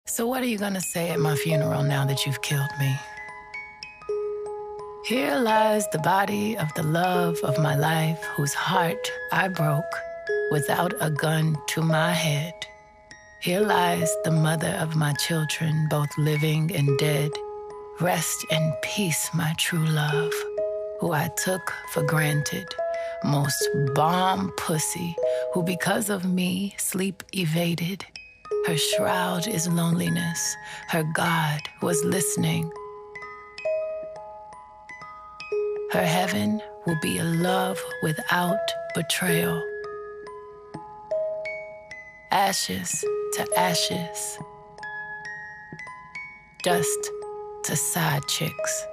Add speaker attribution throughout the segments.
Speaker 1: So what are you gonna say at my funeral now that you've killed me? Here lies the body of the love of my life, whose heart I broke without a gun to my head. Here lies the mother of my children, both living and dead. Rest in peace, my true love, who I took for granted. Most bomb pussy, who because of me sleep evaded. Her shroud is loneliness. Her God was listening. Her heaven will be a love without betrayal. Ashes to ashes. Dust to side chicks.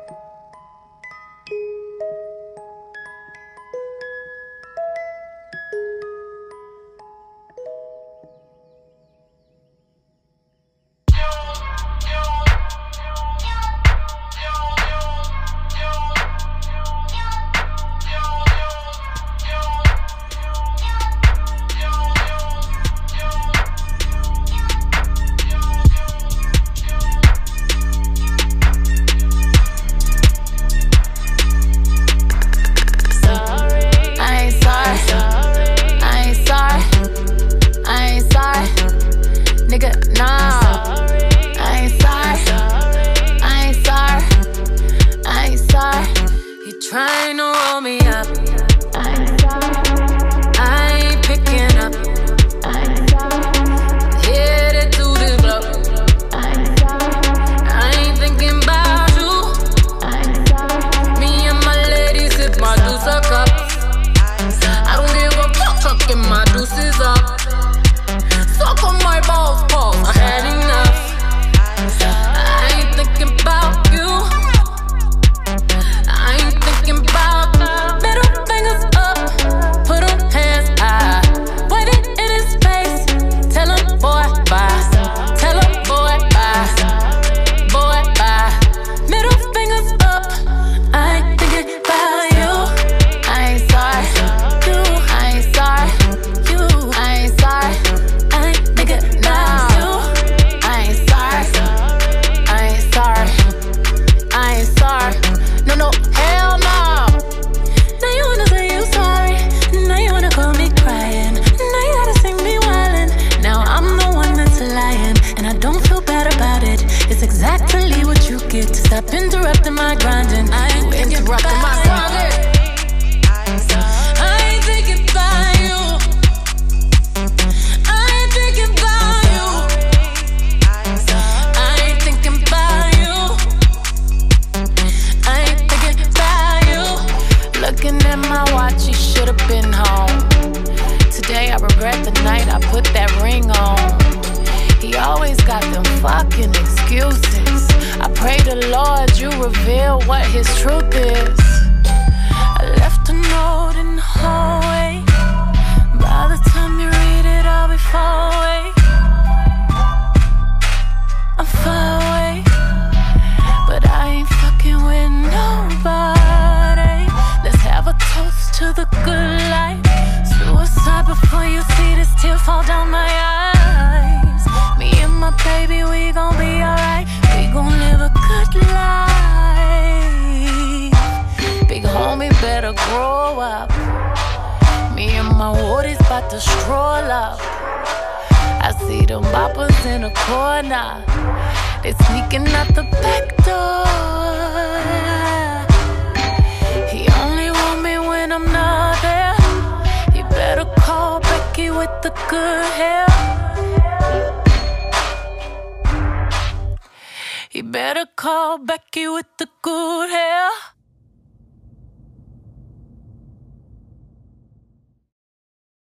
Speaker 2: Trying to roll me up. I ain't picking up. Headed to the block. I ain't thinking about you. Me and my lady sip my deuce a cup. I don't give a fuck, fucking my deuces up. Suck on my balls, pause. I had enough. I ain't thinking about you. Middle fingers up, put them hands high. Waiting in his face, tell him boy bye. Tell him boy bye, boy bye. Middle fingers up, I ain't thinking about you. I ain't sorry, you. I ain't sorry, you. I ain't sorry, I ain't thinking about you. I ain't sorry, I ain't sorry, I ain't sorry. No, no, hell no. Exactly what you get to stop interrupting my grinding. I ain't interrupting my grinding. I ain't thinking about you. I ain't thinking about you. I ain't thinking about you. I ain't thinking about you. Looking at my watch, you should've been home. Today I regret the night I put that ring on. He always got them fucking excuses. I pray the Lord you reveal what his truth is. I left a note in the hallway. By the time you read it, I'll be far away. I'm far away, but I ain't fucking with nobody. Let's have a toast to the good life. Suicide before you see this tear fall down my eyes. Me and my baby, we gon' be alright. We gon' live a good life. Big homie better grow up. Me and my woodies bout to stroll up. I see them boppers in the corner. They sneaking out the back door. He only want me when I'm not there. He better call Becky with the good hair. He better call Becky with the good hair.